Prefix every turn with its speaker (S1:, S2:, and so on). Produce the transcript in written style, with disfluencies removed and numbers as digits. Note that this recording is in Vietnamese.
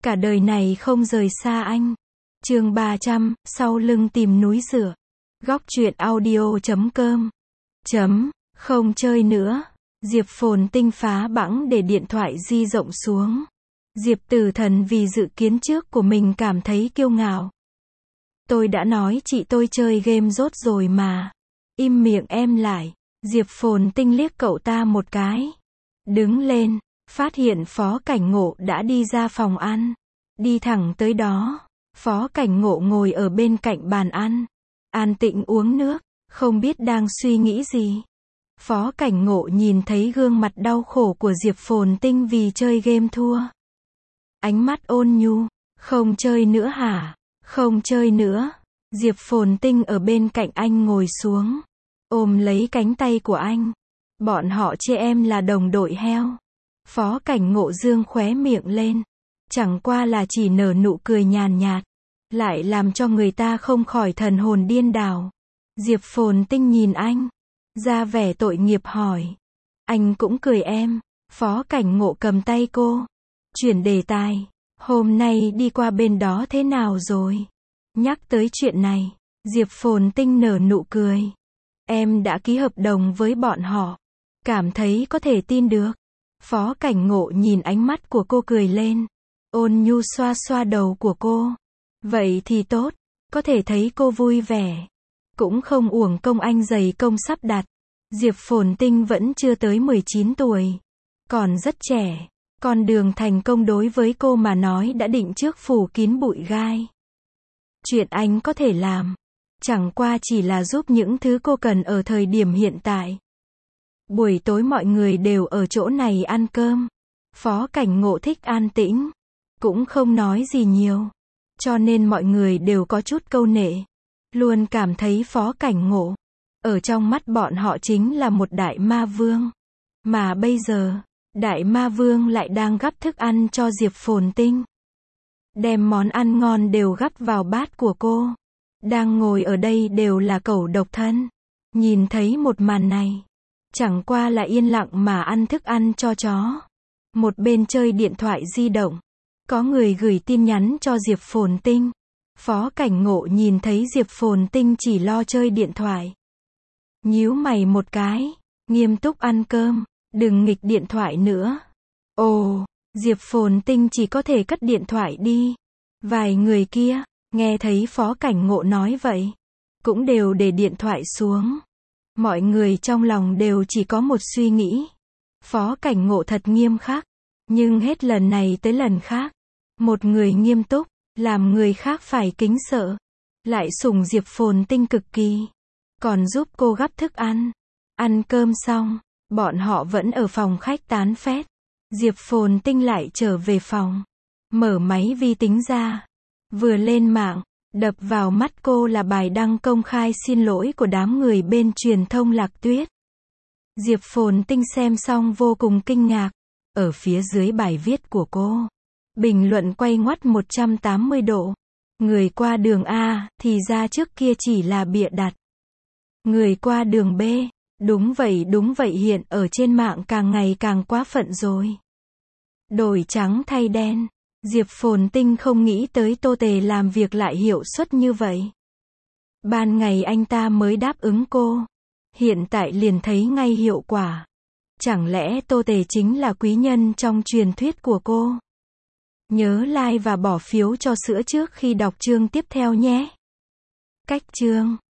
S1: Cả đời này không rời xa anh. Chương 300, sau lưng tìm núi rửa. Góc truyện audio.com. Không chơi nữa. Diệp Phồn Tinh phá bẵng để điện thoại di rộng xuống. Diệp Tử Thần vì dự kiến trước của mình cảm thấy kiêu ngạo. Tôi đã nói chị tôi chơi game rốt rồi mà. Im miệng em lại. Diệp Phồn Tinh liếc cậu ta một cái. Đứng lên, phát hiện Phó Cảnh Ngộ đã đi ra phòng ăn. Đi thẳng tới đó. Phó Cảnh Ngộ ngồi ở bên cạnh bàn ăn. An tĩnh uống nước, không biết đang suy nghĩ gì. Phó Cảnh Ngộ nhìn thấy gương mặt đau khổ của Diệp Phồn Tinh vì chơi game thua. Ánh mắt ôn nhu. Không chơi nữa hả? Không chơi nữa. Diệp Phồn Tinh ở bên cạnh anh ngồi xuống. Ôm lấy cánh tay của anh. Bọn họ chê em là đồng đội heo. Phó Cảnh Ngộ dương khóe miệng lên. Chẳng qua là chỉ nở nụ cười nhàn nhạt. Lại làm cho người ta không khỏi thần hồn điên đảo. Diệp Phồn Tinh nhìn anh. Ra vẻ tội nghiệp hỏi. Anh cũng cười em. Phó Cảnh Ngộ cầm tay cô. Chuyển đề tài. Hôm nay đi qua bên đó thế nào rồi? Nhắc tới chuyện này. Diệp Phồn Tinh nở nụ cười. Em đã ký hợp đồng với bọn họ. Cảm thấy có thể tin được. Phó Cảnh Ngộ nhìn ánh mắt của cô cười lên. Ôn nhu xoa xoa đầu của cô. Vậy thì tốt. Có thể thấy cô vui vẻ. Cũng không uổng công anh dày công sắp đặt. Diệp Phồn Tinh vẫn chưa tới 19 tuổi. Còn rất trẻ. Con đường thành công đối với cô mà nói đã định trước phủ kín bụi gai. Chuyện anh có thể làm. Chẳng qua chỉ là giúp những thứ cô cần ở thời điểm hiện tại. Buổi tối mọi người đều ở chỗ này ăn cơm. Phó Cảnh Ngộ thích an tĩnh. Cũng không nói gì nhiều. Cho nên mọi người đều có chút câu nệ. Luôn cảm thấy Phó Cảnh Ngộ. Ở trong mắt bọn họ chính là một đại ma vương. Mà bây giờ, đại ma vương lại đang gắp thức ăn cho Diệp Phồn Tinh. Đem món ăn ngon đều gắp vào bát của cô. Đang ngồi ở đây đều là cẩu độc thân. Nhìn thấy một màn này. Chẳng qua là yên lặng mà ăn thức ăn cho chó. Một bên chơi điện thoại di động. Có người gửi tin nhắn cho Diệp Phồn Tinh. Phó Cảnh Ngộ nhìn thấy Diệp Phồn Tinh chỉ lo chơi điện thoại. Nhíu mày một cái. Nghiêm túc ăn cơm. Đừng nghịch điện thoại nữa. Ồ, Diệp Phồn Tinh chỉ có thể cất điện thoại đi. Vài người kia, nghe thấy Phó Cảnh Ngộ nói vậy. Cũng đều để điện thoại xuống. Mọi người trong lòng đều chỉ có một suy nghĩ. Phó Cảnh Ngộ thật nghiêm khắc. Nhưng hết lần này tới lần khác. Một người nghiêm túc, làm người khác phải kính sợ. Lại sủng Diệp Phồn Tinh cực kỳ. Còn giúp cô gắp thức ăn. Ăn cơm xong, bọn họ vẫn ở phòng khách tán phét. Diệp Phồn Tinh lại trở về phòng. Mở máy vi tính ra. Vừa lên mạng, đập vào mắt cô là bài đăng công khai xin lỗi của đám người bên truyền thông Lạc Tuyết. Diệp Phồn Tinh xem xong vô cùng kinh ngạc. Ở phía dưới bài viết của cô, bình luận quay ngoắt 180 độ. Người qua đường A, thì ra trước kia chỉ là bịa đặt. Người qua đường B, đúng vậy hiện ở trên mạng càng ngày càng quá phận rồi. Đổi trắng thay đen. Diệp Phồn Tinh không nghĩ tới Tô Tề làm việc lại hiệu suất như vậy. Ban ngày anh ta mới đáp ứng cô. Hiện tại liền thấy ngay hiệu quả. Chẳng lẽ Tô Tề chính là quý nhân trong truyền thuyết của cô? Nhớ like và bỏ phiếu cho sữa trước khi đọc chương tiếp theo nhé. Cách chương